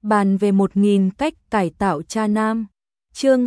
bàn về 1000 cách cải tạo cha nam. Chương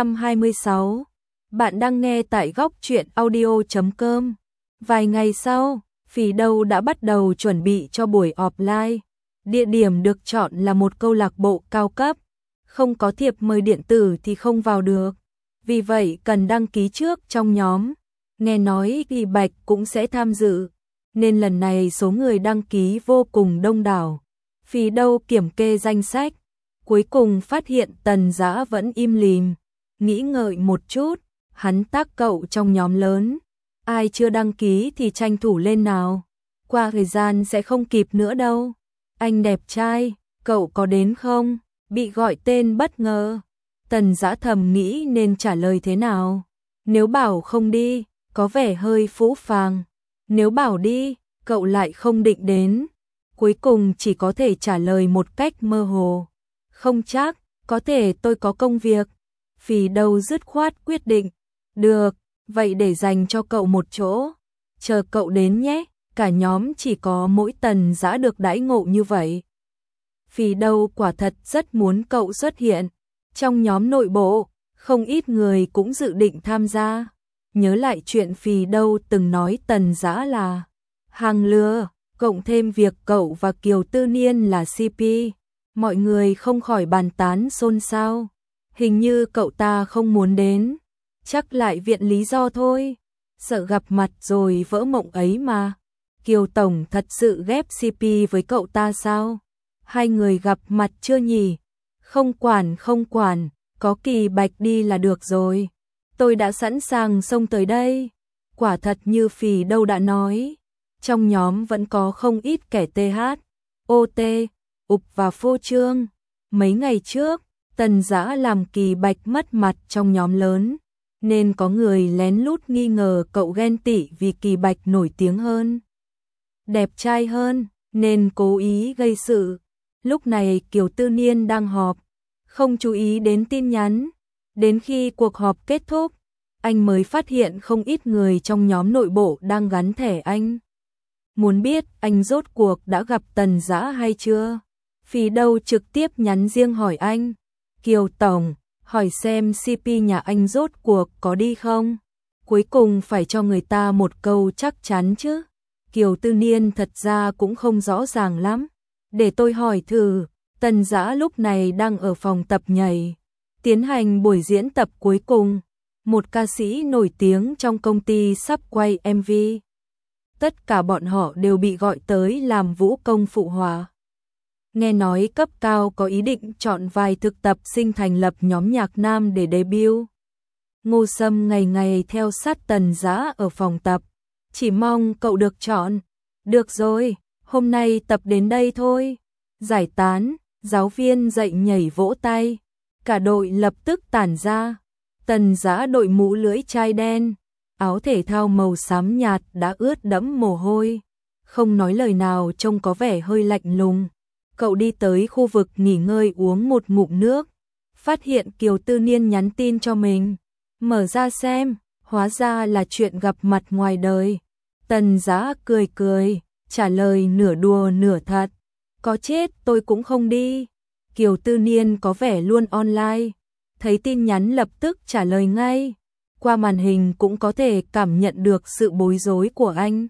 226. Bạn đang nghe tại góc truyện audio.com. Vài ngày sau, Phì Đâu đã bắt đầu chuẩn bị cho buổi offline. Địa điểm được chọn là một câu lạc bộ cao cấp, không có thiệp mời điện tử thì không vào được. Vì vậy cần đăng ký trước trong nhóm. Nghe nói Kỳ Bạch cũng sẽ tham dự, nên lần này số người đăng ký vô cùng đông đảo. Phì Đâu kiểm kê danh sách, cuối cùng phát hiện Tần Dã vẫn im lìm. Nghĩ ngợi một chút, hắn tag cậu trong nhóm lớn. Ai chưa đăng ký thì tranh thủ lên nào. Qua thời gian sẽ không kịp nữa đâu. Anh đẹp trai, cậu có đến không? Bị gọi tên bất ngờ. Tần Dã thầm nghĩ nên trả lời thế nào. Nếu bảo không đi, có vẻ hơi phũ phàng. Nếu bảo đi, cậu lại không định đến. Cuối cùng chỉ có thể trả lời một cách mơ hồ. Không chắc, có thể tôi có công việc. Phì Đâu dứt khoát quyết định. Được, vậy để dành cho cậu một chỗ. Chờ cậu đến nhé, cả nhóm chỉ có mỗi Tần Dã được đãi ngộ như vậy. Phì Đâu quả thật rất muốn cậu xuất hiện. Trong nhóm nội bộ, không ít người cũng dự định tham gia. Nhớ lại chuyện Phì Đâu từng nói Tần Dã là hàng lừa, cộng thêm việc cậu và Kiều Tư Niên là CP. Mọi người không khỏi bàn tán xôn xao. Hình như cậu ta không muốn đến. Chắc lại viện lý do thôi. Sợ gặp mặt rồi vỡ mộng ấy mà. Kiều Tổng thật sự ghép CP với cậu ta sao? Hai người gặp mặt chưa nhỉ? Không quản, có Kỳ Bạch đi là được rồi. Tôi đã sẵn sàng xông tới đây. Quả thật như Phì Đâu đã nói. Trong nhóm vẫn có không ít kẻ TH, OT, ụp và phô trương. Mấy ngày trước, Tần Dã làm Kỳ Bạch mất mặt trong nhóm lớn, nên có người lén lút nghi ngờ cậu ghen tị vì Kỳ Bạch nổi tiếng hơn, đẹp trai hơn, nên cố ý gây sự. Lúc này Kiều Tư Niên đang họp, không chú ý đến tin nhắn. Đến khi cuộc họp kết thúc, anh mới phát hiện không ít người trong nhóm nội bộ đang gắn thẻ anh. Muốn biết anh rốt cuộc đã gặp Tần Dã hay chưa? Phì Đâu trực tiếp nhắn riêng hỏi anh. Kiều Tổng, hỏi xem CP nhà anh rốt cuộc có đi không? Cuối cùng phải cho người ta một câu chắc chắn chứ. Kiều Tư Niên thật ra cũng không rõ ràng lắm. Để tôi hỏi thử. Tần Dã lúc này đang ở phòng tập nhảy, tiến hành buổi diễn tập cuối cùng. Một ca sĩ nổi tiếng trong công ty sắp quay MV. Tất cả bọn họ đều bị gọi tới làm vũ công phụ họa. Nghe nói cấp cao có ý định chọn vài thực tập sinh thành lập nhóm nhạc nam để debut. Ngô Sâm ngày ngày theo sát Tần Dã ở phòng tập. Chỉ mong cậu được chọn. Được rồi, hôm nay tập đến đây thôi. Giải tán, giáo viên dạy nhảy vỗ tay. Cả đội lập tức tản ra. Tần Dã đội mũ lưỡi chai đen, áo thể thao màu xám nhạt đã ướt đẫm mồ hôi. Không nói lời nào, trông có vẻ hơi lạnh lùng. Cậu đi tới khu vực nghỉ ngơi uống một ngụm nước. Phát hiện Kiều Tư Niên nhắn tin cho mình. Mở ra xem, hóa ra là chuyện gặp mặt ngoài đời. Tần Dã cười cười, trả lời nửa đùa nửa thật. Có chết tôi cũng không đi. Kiều Tư Niên có vẻ luôn online. Thấy tin nhắn lập tức trả lời ngay. Qua màn hình cũng có thể cảm nhận được sự bối rối của anh.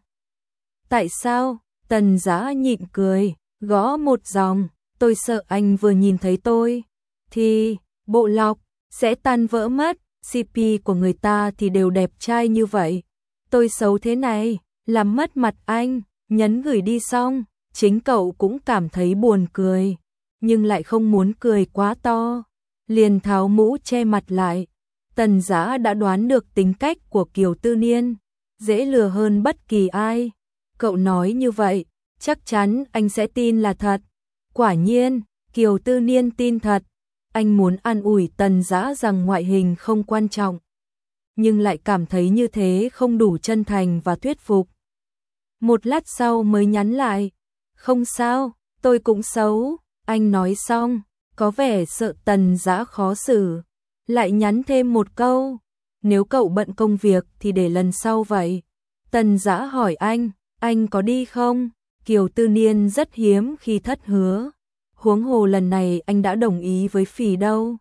Tại sao? Tần Dã nhịn cười, gõ một dòng. Tôi sợ anh vừa nhìn thấy tôi thì bộ lọc sẽ tan vỡ mất. CP của người ta thì đều đẹp trai như vậy. Tôi xấu thế này, làm mất mặt anh. Nhấn gửi đi xong, chính cậu cũng cảm thấy buồn cười, nhưng lại không muốn cười quá to. Liền tháo mũ che mặt lại. Tần Dã đã đoán được tính cách của Kiều Tư Niên, dễ lừa hơn bất kỳ ai. Cậu nói như vậy, chắc chắn anh sẽ tin là thật. Quả nhiên, Kiều Tư Niên tin thật. Anh muốn an ủi Tần Dã rằng ngoại hình không quan trọng, nhưng lại cảm thấy như thế không đủ chân thành và thuyết phục. Một lát sau mới nhắn lại. Không sao, tôi cũng xấu. Anh nói xong, có vẻ sợ Tần Dã khó xử. Lại nhắn thêm một câu. Nếu cậu bận công việc thì để lần sau vậy. Tần Dã hỏi anh có đi không? Kiều Tư Niên rất hiếm khi thất hứa. Huống hồ lần này anh đã đồng ý với Phỉ đâu.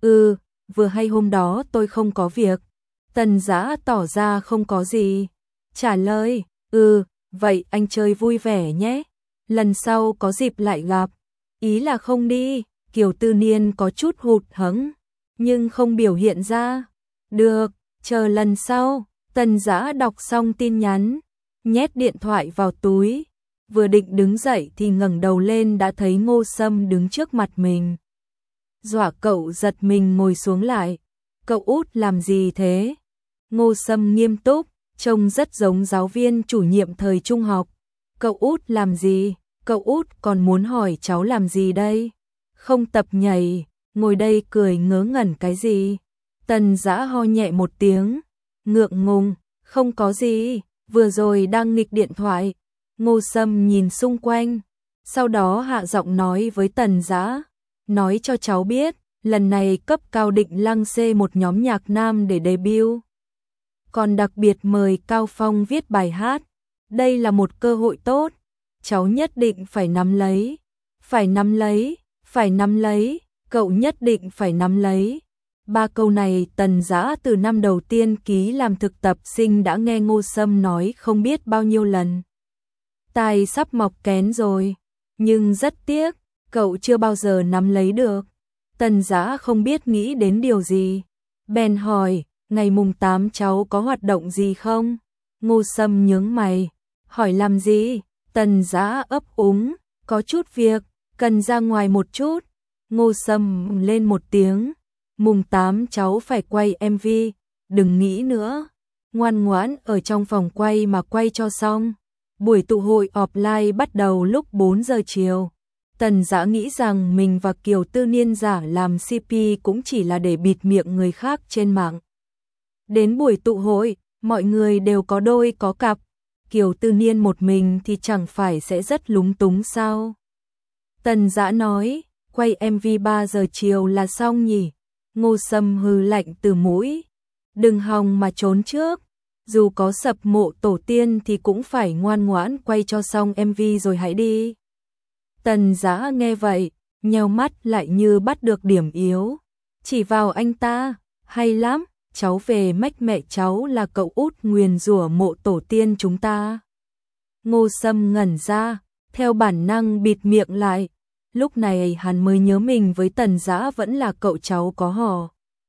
Vừa hay hôm đó tôi không có việc. Tần Dã tỏ ra không có gì. Trả lời, vậy anh chơi vui vẻ nhé. Lần sau có dịp lại gặp. Ý là không đi. Kiều Tư Niên có chút hụt hẫng, nhưng không biểu hiện ra. Được, chờ lần sau. Tần Dã đọc xong tin nhắn, nhét điện thoại vào túi. Vừa định đứng dậy thì ngẩng đầu lên đã thấy Ngô Sâm đứng trước mặt mình. Dọa cậu giật mình ngồi xuống lại. Cậu út làm gì thế? Ngô Sâm nghiêm túc, trông rất giống giáo viên chủ nhiệm thời trung học. Cậu út làm gì? Cậu út còn muốn hỏi cháu làm gì đây? Không tập nhảy, ngồi đây cười ngớ ngẩn cái gì? Tần Dã ho nhẹ một tiếng, ngượng ngùng, không có gì, vừa rồi đang nghịch điện thoại. Ngô Sâm nhìn xung quanh, sau đó hạ giọng nói với Tần Dã, nói cho cháu biết, lần này cấp cao định lăng xê một nhóm nhạc nam để debut. Còn đặc biệt mời Cao Phong viết bài hát, đây là một cơ hội tốt, cháu nhất định phải nắm lấy, phải nắm lấy, phải nắm lấy, cậu nhất định phải nắm lấy. 3 câu này Tần Dã từ năm đầu tiên ký làm thực tập sinh đã nghe Ngô Sâm nói không biết bao nhiêu lần. Tai sắp mọc kén rồi, nhưng rất tiếc, cậu chưa bao giờ nắm lấy được. Tần Dã không biết nghĩ đến điều gì, bèn hỏi, ngày mùng 8 cháu có hoạt động gì không? Ngô Sâm nhướng mày, hỏi làm gì? Tần Dã ấp úng, có chút việc, cần ra ngoài một chút. Ngô Sâm lên một tiếng, mùng 8 cháu phải quay MV, đừng nghĩ nữa, ngoan ngoãn ở trong phòng quay mà quay cho xong. Buổi tụ hội offline bắt đầu lúc 4 giờ chiều. Tần Dã nghĩ rằng mình và Kiều Tư Niên giả làm CP cũng chỉ là để bịt miệng người khác trên mạng. Đến buổi tụ hội, mọi người đều có đôi có cặp. Kiều Tư Niên một mình thì chẳng phải sẽ rất lúng túng sao? Tần Dã nói, quay MV 3 giờ chiều là xong nhỉ? Ngô Sâm hừ lạnh từ mũi. Đừng hòng mà trốn trước. Dù có sập mộ tổ tiên thì cũng phải ngoan ngoãn quay cho xong MV rồi hãy đi. Tần Dã nghe vậy, nheo mắt lại như bắt được điểm yếu. Chỉ vào anh ta, hay lắm, cháu về mách mẹ cháu là cậu út nguyền rủa mộ tổ tiên chúng ta. Ngô Sâm ngẩn ra, theo bản năng bịt miệng lại. Lúc này hắn mới nhớ mình với Tần Dã vẫn là cậu cháu có họ.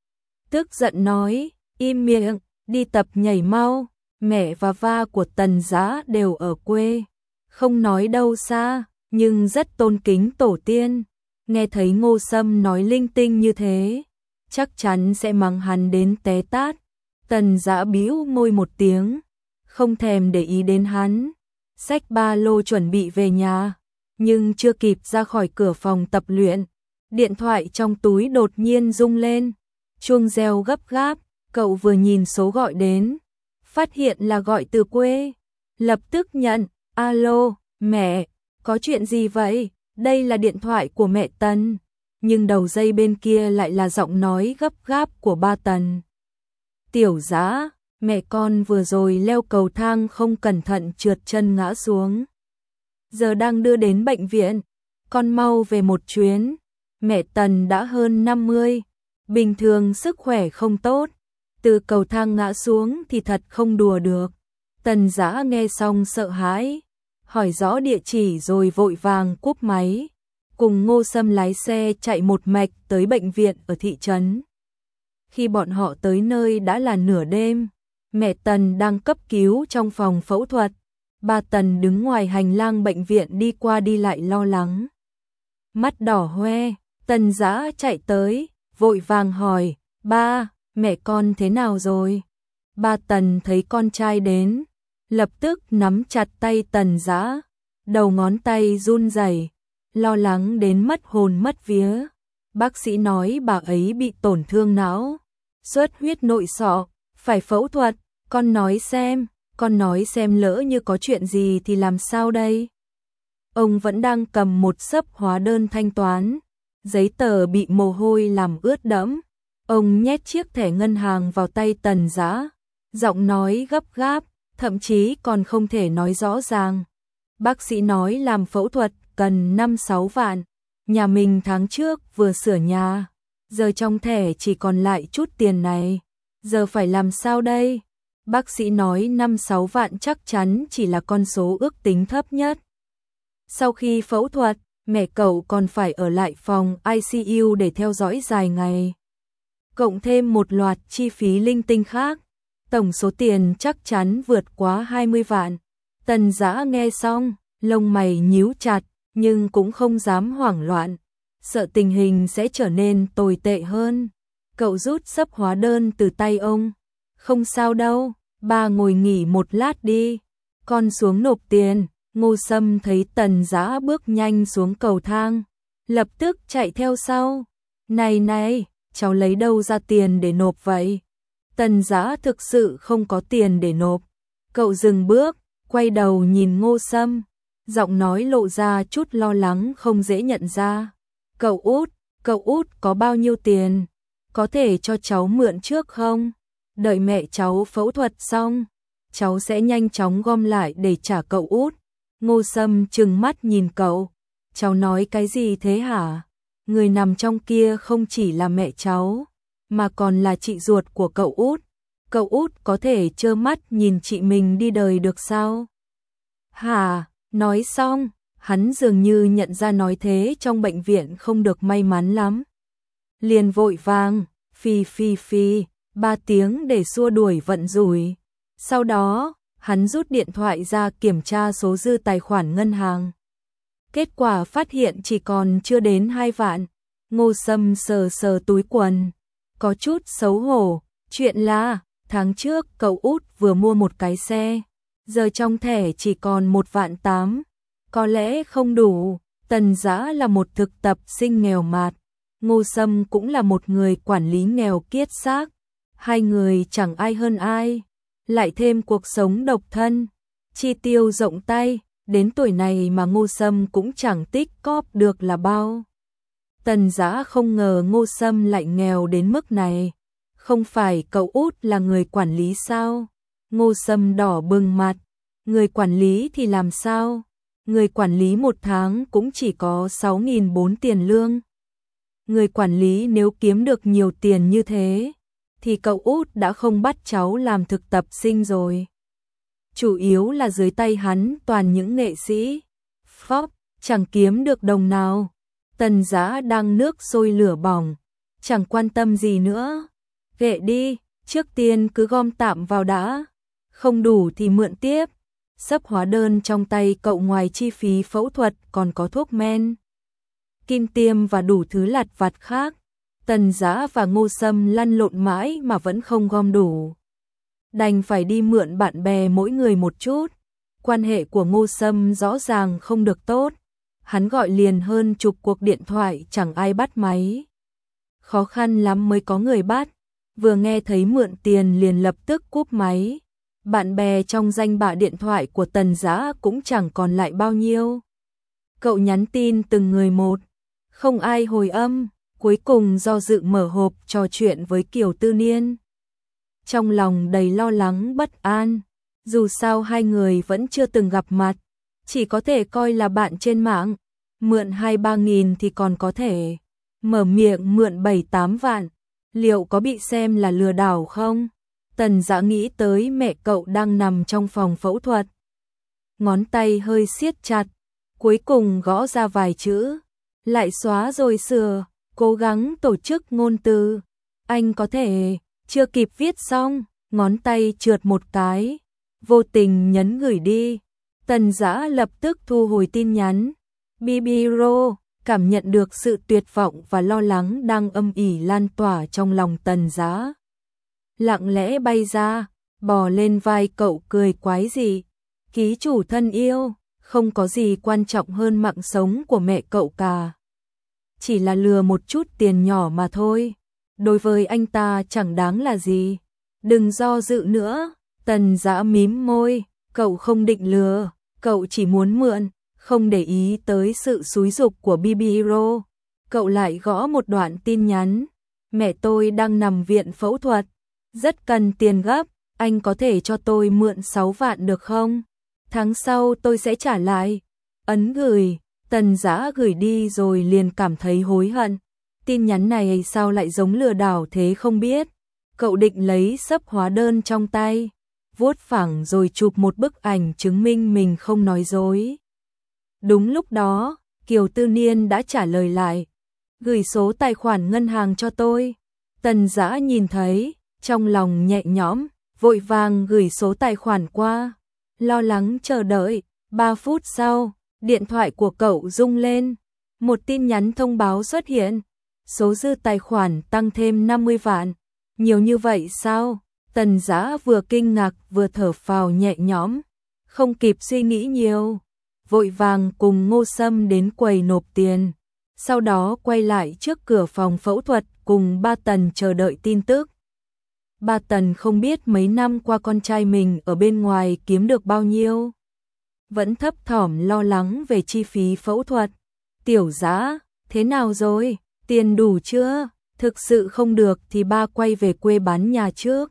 Tức giận nói, im miệng, đi tập nhảy mau. Mẹ và va của Tần Dã đều ở quê, không nói đâu xa, nhưng rất tôn kính tổ tiên. Nghe thấy Ngô Sâm nói linh tinh như thế, chắc chắn sẽ mắng hắn đến té tát. Tần Dã bĩu môi một tiếng, không thèm để ý đến hắn, xách ba lô chuẩn bị về nhà. Nhưng chưa kịp ra khỏi cửa phòng tập luyện, điện thoại trong túi đột nhiên rung lên. Chuông reo gấp gáp, cậu vừa nhìn số gọi đến, phát hiện là gọi từ quê. Lập tức nhận, alo, mẹ, có chuyện gì vậy? Đây là điện thoại của mẹ Tần. Nhưng đầu dây bên kia lại là giọng nói gấp gáp của ba Tần. Tiểu Dã, mẹ con vừa rồi leo cầu thang không cẩn thận trượt chân ngã xuống. Giờ đang đưa đến bệnh viện, con mau về một chuyến. Mẹ Tần đã hơn 50, bình thường sức khỏe không tốt, từ cầu thang ngã xuống thì thật không đùa được. Tần Dã nghe xong sợ hãi, hỏi rõ địa chỉ rồi vội vàng cúp máy, cùng Ngô Sâm lái xe chạy một mạch tới bệnh viện ở thị trấn. Khi bọn họ tới nơi đã là nửa đêm, mẹ Tần đang cấp cứu trong phòng phẫu thuật. Ba Tần đứng ngoài hành lang bệnh viện đi qua đi lại lo lắng. Mắt đỏ hoe, Tần Dã chạy tới, vội vàng hỏi, ba, mẹ con thế nào rồi? Ba Tần thấy con trai đến, lập tức nắm chặt tay Tần Dã, đầu ngón tay run rẩy, lo lắng đến mất hồn mất vía. Bác sĩ nói bà ấy bị tổn thương não, xuất huyết nội sọ, phải phẫu thuật, con nói xem lỡ như có chuyện gì thì làm sao đây? Ông vẫn đang cầm một xấp hóa đơn thanh toán, giấy tờ bị mồ hôi làm ướt đẫm. Ông nhét chiếc thẻ ngân hàng vào tay Tần Dã, giọng nói gấp gáp, thậm chí còn không thể nói rõ ràng. Bác sĩ nói làm phẫu thuật cần 5-6 vạn, Nhà mình tháng trước vừa sửa nhà, giờ trong thẻ chỉ còn lại chút tiền này. Giờ phải làm sao đây? Bác sĩ nói 5-6 vạn chắc chắn chỉ là con số ước tính thấp nhất. Sau khi phẫu thuật, mẹ cậu còn phải ở lại phòng ICU để theo dõi dài ngày. Cộng thêm một loạt chi phí linh tinh khác, tổng số tiền chắc chắn vượt quá 20 vạn. Tần Dã nghe xong, lông mày nhíu chặt, nhưng cũng không dám hoảng loạn, sợ tình hình sẽ trở nên tồi tệ hơn. Cậu rút xấp hóa đơn từ tay ông. Không sao đâu, ba ngồi nghỉ một lát đi, con xuống nộp tiền. Ngô Sâm thấy Tần Dã bước nhanh xuống cầu thang, lập tức chạy theo sau. Này này, cháu lấy đâu ra tiền để nộp vậy? Tần Dã thực sự không có tiền để nộp. Cậu dừng bước, quay đầu nhìn Ngô Sâm, giọng nói lộ ra chút lo lắng không dễ nhận ra. Cậu út có bao nhiêu tiền? Có thể cho cháu mượn trước không? Đợi mẹ cháu phẫu thuật xong, cháu sẽ nhanh chóng gom lại để trả cậu út. Ngô Sâm trừng mắt nhìn cậu. Cháu nói cái gì thế hả? Người nằm trong kia không chỉ là mẹ cháu, mà còn là chị ruột của cậu út. Cậu út có thể trơ mắt nhìn chị mình đi đời được sao? Hả? Nói xong, hắn dường như nhận ra nói thế trong bệnh viện không được may mắn lắm. Liền vội vàng, phi, 3 tiếng để xua đuổi vận rủi. Sau đó, hắn rút điện thoại ra kiểm tra số dư tài khoản ngân hàng. Kết quả phát hiện chỉ còn chưa đến 2 vạn. Ngô Sâm sờ túi quần, có chút xấu hổ. Chuyện là, tháng trước cậu út vừa mua một cái xe, giờ trong thẻ chỉ còn 1,8 vạn. Có lẽ không đủ. Tần Dã là một thực tập sinh nghèo mạt, Ngô Sâm cũng là một người quản lý nghèo kiết xác. Hai người chẳng ai hơn ai, lại thêm cuộc sống độc thân, chi tiêu rộng tay, đến tuổi này mà Ngô Sâm cũng chẳng tích cóp được là bao. Tần Dã không ngờ Ngô Sâm lại nghèo đến mức này. Không phải cậu út là người quản lý sao? Ngô Sâm đỏ bừng mặt. Người quản lý thì làm sao? Người quản lý một tháng cũng chỉ có 6.400 tiền lương. Người quản lý nếu kiếm được nhiều tiền như thế, thì cậu út đã không bắt cháu làm thực tập sinh rồi. Chủ yếu là dưới tay hắn toàn những nghệ sĩ Phóc, chẳng kiếm được đồng nào. Tần Dã đang nước sôi lửa bỏng, chẳng quan tâm gì nữa. Kệ đi, trước tiên cứ gom tạm vào đã, không đủ thì mượn tiếp. Xấp hóa đơn trong tay cậu ngoài chi phí phẫu thuật còn có thuốc men, kim tiêm và đủ thứ lặt vặt khác. Tần Dã và Ngô Sâm lăn lộn mãi mà vẫn không gom đủ. Đành phải đi mượn bạn bè mỗi người một chút. Quan hệ của Ngô Sâm rõ ràng không được tốt. Hắn gọi liền hơn chục cuộc điện thoại chẳng ai bắt máy. Khó khăn lắm mới có người bắt. Vừa nghe thấy mượn tiền liền lập tức cúp máy. Bạn bè trong danh bạ điện thoại của Tần Dã cũng chẳng còn lại bao nhiêu. Cậu nhắn tin từng người một, không ai hồi âm. Cuối cùng do dự mở hộp trò chuyện với Kiều Tư Niên. Trong lòng đầy lo lắng bất an, dù sao hai người vẫn chưa từng gặp mặt, chỉ có thể coi là bạn trên mạng. Mượn 2-3 nghìn thì còn có thể, mở miệng mượn 7-8 vạn, liệu có bị xem là lừa đảo không? Tần Dã nghĩ tới mẹ cậu đang nằm trong phòng phẫu thuật. Ngón tay hơi siết chặt, cuối cùng gõ ra vài chữ, lại xóa rồi sửa. Cố gắng tổ chức ngôn từ. Anh có thể, chưa kịp viết xong, ngón tay trượt một cái, vô tình nhấn gửi đi. Tần Dã lập tức thu hồi tin nhắn. Bibiro, cảm nhận được sự tuyệt vọng và lo lắng đang âm ỉ lan tỏa trong lòng Tần Dã. Lặng lẽ bay ra, bò lên vai cậu cười quái dị. Ký chủ thân yêu, không có gì quan trọng hơn mạng sống của mẹ cậu cả. Chỉ là lừa một chút tiền nhỏ mà thôi. Đối với anh ta chẳng đáng là gì. Đừng do dự nữa. Tần Dã mím môi. Cậu không định lừa. Cậu chỉ muốn mượn. Không để ý tới sự xúi giục của Bibiro. Cậu lại gõ một đoạn tin nhắn. Mẹ tôi đang nằm viện phẫu thuật. Rất cần tiền gấp. Anh có thể cho tôi mượn 6 vạn được không? Tháng sau tôi sẽ trả lại. Ấn gửi. Tần Dã gửi đi rồi liền cảm thấy hối hận. Tin nhắn này sao lại giống lừa đảo thế không biết. Cậu định lấy xấp hóa đơn trong tay, vuốt phẳng rồi chụp một bức ảnh chứng minh mình không nói dối. Đúng lúc đó, Kiều Tư Niên đã trả lời lại. Gửi số tài khoản ngân hàng cho tôi. Tần Dã nhìn thấy, trong lòng nhẹ nhõm, vội vàng gửi số tài khoản qua. Lo lắng chờ đợi, 3 phút sau, điện thoại của cậu rung lên. Một tin nhắn thông báo xuất hiện. Số dư tài khoản tăng thêm 50 vạn. Nhiều như vậy sao? Tần Dã vừa kinh ngạc vừa thở phào nhẹ nhõm. Không kịp suy nghĩ nhiều. Vội vàng cùng Ngô Sâm đến quầy nộp tiền. Sau đó quay lại trước cửa phòng phẫu thuật cùng ba Tần chờ đợi tin tức. Ba Tần không biết mấy năm qua con trai mình ở bên ngoài kiếm được bao nhiêu. Vẫn thấp thỏm lo lắng về chi phí phẫu thuật. Tiểu Dã, thế nào rồi? Tiền đủ chưa? Thực sự không được thì ba quay về quê bán nhà trước.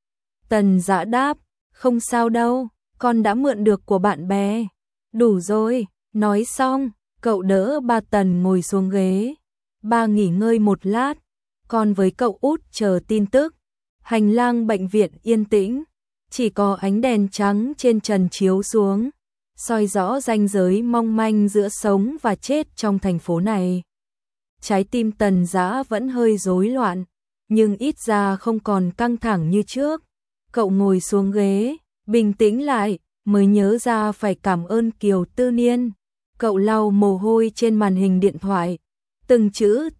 Tần Dã đáp, không sao đâu, con đã mượn được của bạn bè. Đủ rồi, nói xong, cậu đỡ ba Tần ngồi xuống ghế. Ba nghỉ ngơi một lát, còn với cậu út chờ tin tức. Hành lang bệnh viện yên tĩnh, chỉ có ánh đèn trắng trên trần chiếu xuống, soi rõ ranh giới mong manh giữa sống và chết trong thành phố này. Trái tim Tần Dã vẫn hơi rối loạn, nhưng ít ra không còn căng thẳng như trước. Cậu ngồi xuống ghế, bình tĩnh lại, mới nhớ ra phải cảm ơn Kiều Tư Niên. Cậu lau mồ hôi trên màn hình điện thoại, từng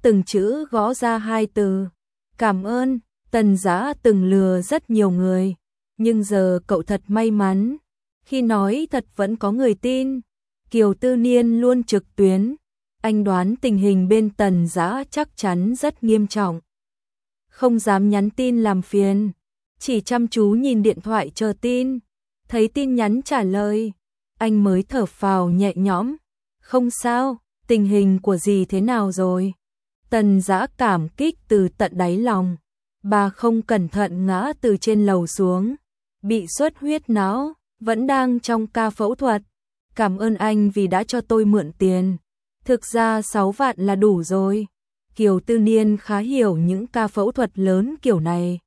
chữ gõ ra 2 từ. Cảm ơn. Tần Dã từng lừa rất nhiều người, nhưng giờ cậu thật may mắn. Khi nói thật vẫn có người tin. Kiều Tư Niên luôn trực tuyến. Anh đoán tình hình bên Tần Dã chắc chắn rất nghiêm trọng. Không dám nhắn tin làm phiền, chỉ chăm chú nhìn điện thoại chờ tin. Thấy tin nhắn trả lời, anh mới thở phào nhẹ nhõm. Không sao, tình hình của dì thế nào rồi? Tần Dã cảm kích từ tận đáy lòng. Bà không cẩn thận ngã từ trên lầu xuống, bị xuất huyết não, vẫn đang trong ca phẫu thuật. Cảm ơn anh vì đã cho tôi mượn tiền. Thực ra 6 vạn là đủ rồi. Kiều Tư Niên khá hiểu những ca phẫu thuật lớn kiểu này.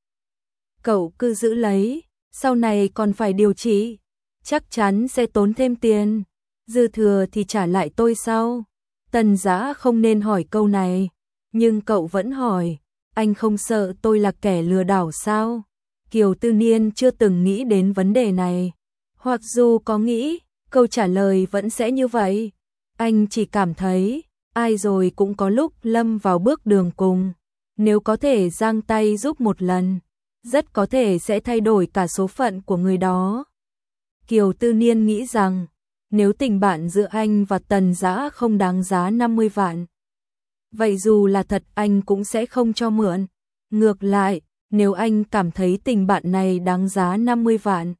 Cậu cứ giữ lấy, sau này còn phải điều trị, chắc chắn sẽ tốn thêm tiền. Dư thừa thì trả lại tôi sau. Tần Dã không nên hỏi câu này, nhưng cậu vẫn hỏi. Anh không sợ tôi là kẻ lừa đảo sao? Kiều Tư Niên chưa từng nghĩ đến vấn đề này. Hoặc dù có nghĩ, câu trả lời vẫn sẽ như vậy. Anh chỉ cảm thấy, ai rồi cũng có lúc lâm vào bước đường cùng. Nếu có thể giang tay giúp một lần, rất có thể sẽ thay đổi cả số phận của người đó. Kiều Tư Niên nghĩ rằng, nếu tình bạn giữa anh và Tần Dã không đáng giá 50 vạn, vậy dù là thật anh cũng sẽ không cho mượn. Ngược lại, nếu anh cảm thấy tình bạn này đáng giá 50 vạn,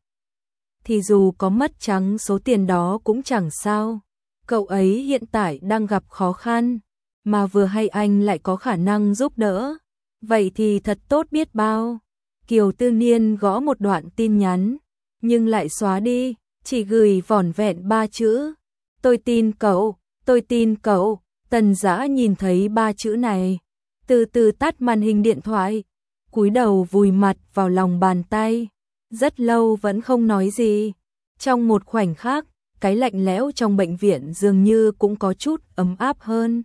thì dù có mất trắng số tiền đó cũng chẳng sao. Cậu ấy hiện tại đang gặp khó khăn, mà vừa hay anh lại có khả năng giúp đỡ. Vậy thì thật tốt biết bao. Kiều Tư Niên gõ một đoạn tin nhắn, nhưng lại xóa đi, chỉ gửi vỏn vẹn 3 chữ. Tôi tin cậu, tôi tin cậu. Tần Dã nhìn thấy 3 chữ này, từ từ tắt màn hình điện thoại, cúi đầu vùi mặt vào lòng bàn tay, rất lâu vẫn không nói gì. Trong một khoảnh khắc, cái lạnh lẽo trong bệnh viện dường như cũng có chút ấm áp hơn.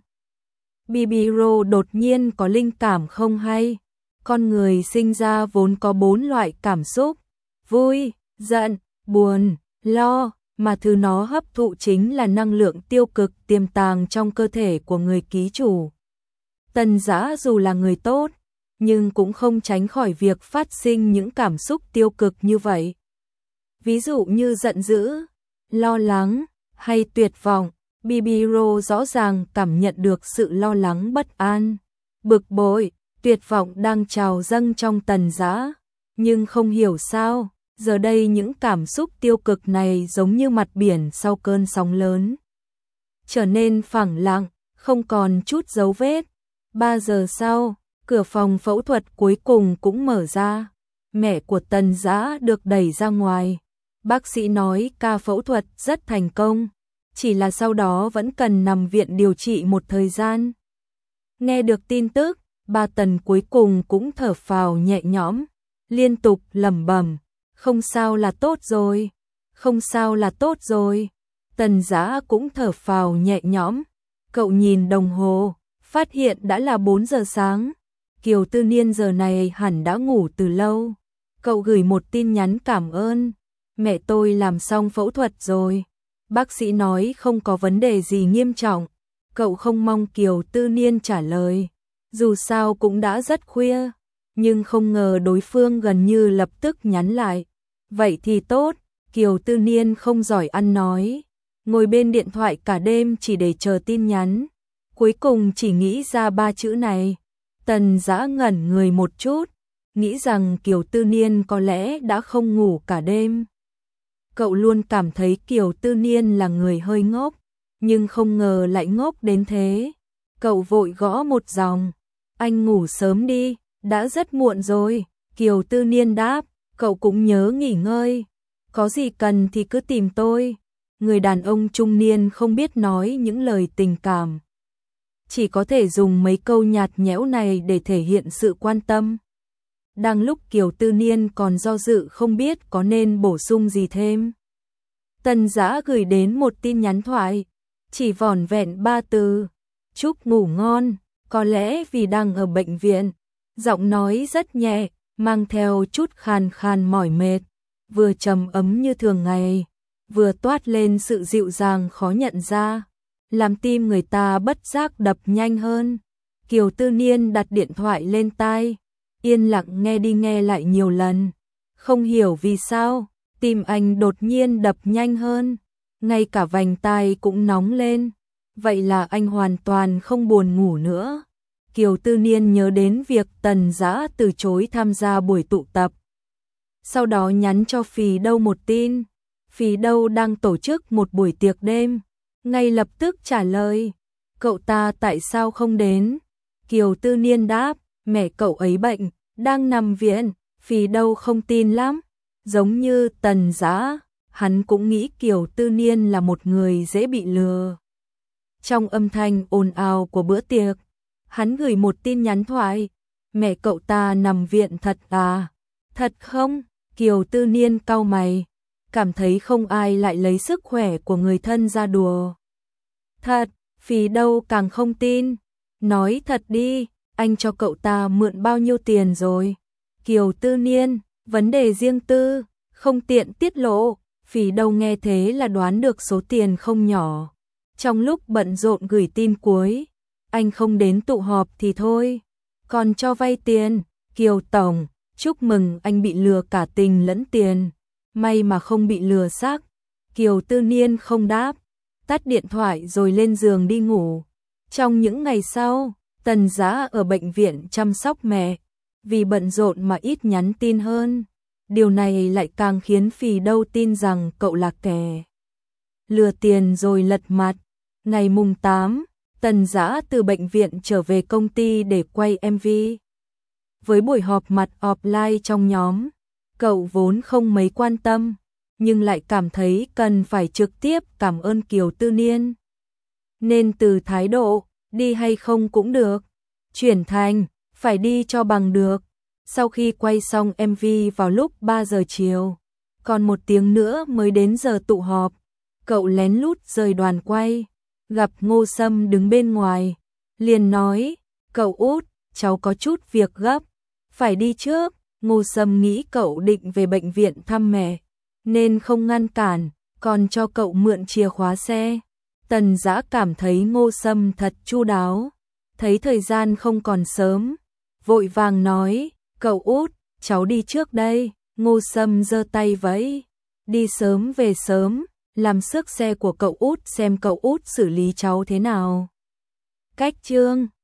Bibiro đột nhiên có linh cảm không hay. Con người sinh ra vốn có 4 loại cảm xúc: vui, giận, buồn, lo, mà thứ nó hấp thụ chính là năng lượng tiêu cực tiềm tàng trong cơ thể của người ký chủ. Tần Dã dù là người tốt, nhưng cũng không tránh khỏi việc phát sinh những cảm xúc tiêu cực như vậy. Ví dụ như giận dữ, lo lắng hay tuyệt vọng. Bibiro rõ ràng cảm nhận được sự lo lắng, bất an, bực bội, tuyệt vọng đang trào dâng trong Tần Dã, nhưng không hiểu sao, giờ đây những cảm xúc tiêu cực này giống như mặt biển sau cơn sóng lớn, trở nên phẳng lặng, không còn chút dấu vết. 3 giờ sau, cửa phòng phẫu thuật cuối cùng cũng mở ra. Mẹ của Tần Dã được đẩy ra ngoài. Bác sĩ nói ca phẫu thuật rất thành công. chỉ là sau đó vẫn cần nằm viện điều trị một thời gian. Nghe được tin tức, ba Tần cuối cùng cũng thở phào nhẹ nhõm, liên tục lẩm bẩm, không sao là tốt rồi, không sao là tốt rồi. Tần Dã cũng thở phào nhẹ nhõm, cậu nhìn đồng hồ, phát hiện đã là 4 giờ sáng. Kiều Tư Niên giờ này hẳn đã ngủ từ lâu. Cậu gửi một tin nhắn cảm ơn, mẹ tôi làm xong phẫu thuật rồi. Bác sĩ nói không có vấn đề gì nghiêm trọng. Cậu không mong Kiều Tư Niên trả lời, dù sao cũng đã rất khuya, nhưng không ngờ đối phương gần như lập tức nhắn lại. Vậy thì tốt, Kiều Tư Niên không giỏi ăn nói, ngồi bên điện thoại cả đêm chỉ để chờ tin nhắn. Cuối cùng chỉ nghĩ ra 3 chữ này. Tần Dã ngẩn người một chút, nghĩ rằng Kiều Tư Niên có lẽ đã không ngủ cả đêm. Cậu luôn cảm thấy Kiều Tư Niên là người hơi ngốc, nhưng không ngờ lại ngốc đến thế. Cậu vội gõ một dòng, anh ngủ sớm đi, đã rất muộn rồi. Kiều Tư Niên đáp, cậu cũng nhớ nghỉ ngơi, có gì cần thì cứ tìm tôi. Người đàn ông trung niên không biết nói những lời tình cảm, chỉ có thể dùng mấy câu nhạt nhẽo này để thể hiện sự quan tâm. Đang lúc Kiều Tư Niên còn do dự không biết có nên bổ sung gì thêm, Tần Dã gửi đến một tin nhắn thoại, chỉ vỏn vẹn 3 từ, chúc ngủ ngon. Có lẽ vì đang ở bệnh viện, giọng nói rất nhẹ, mang theo chút khàn khàn mỏi mệt, vừa trầm ấm như thường ngày, vừa toát lên sự dịu dàng khó nhận ra, làm tim người ta bất giác đập nhanh hơn. Kiều Tư Niên đặt điện thoại lên tai, yên lặng nghe đi nghe lại nhiều lần. Không hiểu vì sao, tim anh đột nhiên đập nhanh hơn, ngay cả vành tai cũng nóng lên. Vậy là anh hoàn toàn không buồn ngủ nữa. Kiều Tư Niên nhớ đến việc Tần Dã từ chối tham gia buổi tụ tập. Sau đó nhắn cho Phì Đâu một tin, Phì Đâu đang tổ chức một buổi tiệc đêm. Ngay lập tức trả lời, cậu ta tại sao không đến? Kiều Tư Niên đáp, mẹ cậu ấy bệnh, đang nằm viện. Phì Đâu không tin lắm, giống như Tần Dã, hắn cũng nghĩ Kiều Tư Niên là một người dễ bị lừa. Trong âm thanh ồn ào của bữa tiệc, hắn gửi một tin nhắn thoại, mẹ cậu ta nằm viện thật à? Thật không? Kiều Tư Niên cau mày, cảm thấy không ai lại lấy sức khỏe của người thân ra đùa. Thật, Phì Đâu càng không tin, nói thật đi, anh cho cậu ta mượn bao nhiêu tiền rồi? Kiều Tư Niên, vấn đề riêng tư, không tiện tiết lộ. Phì Đâu nghe thế là đoán được số tiền không nhỏ. Trong lúc bận rộn gửi tin cuối, anh không đến tụ họp thì thôi, còn cho vay tiền. Kiều Tổng, chúc mừng anh bị lừa cả tình lẫn tiền, may mà không bị lừa xác. Kiều Tư Niên không đáp, tắt điện thoại rồi lên giường đi ngủ. Trong những ngày sau, Tần Dã ở bệnh viện chăm sóc mẹ, vì bận rộn mà ít nhắn tin hơn. Điều này lại càng khiến Phì Đâu tin rằng cậu là kẻ lừa tiền rồi lật mặt. Ngày mùng 8, Tần Dã từ bệnh viện trở về công ty để quay MV. Với buổi họp mặt offline trong nhóm, cậu vốn không mấy quan tâm, nhưng lại cảm thấy cần phải trực tiếp cảm ơn Kiều Tư Niên. Nên từ thái độ, đi hay không cũng được, chuyển thành, phải đi cho bằng được. Sau khi quay xong MV vào lúc 3 giờ chiều, còn 1 tiếng nữa mới đến giờ tụ họp, cậu lén lút rời đoàn quay, gặp Ngô Sâm đứng bên ngoài, liền nói, cậu út, cháu có chút việc gấp, phải đi trước. Ngô Sâm nghĩ cậu định về bệnh viện thăm mẹ, nên không ngăn cản, còn cho cậu mượn chìa khóa xe. Tần Dã cảm thấy Ngô Sâm thật chu đáo, thấy thời gian không còn sớm, vội vàng nói, cậu út, cháu đi trước đây. Ngô Sâm giơ tay vẫy, đi sớm về sớm, làm xước xe của cậu út xem cậu út xử lý cháu thế nào. Cách chương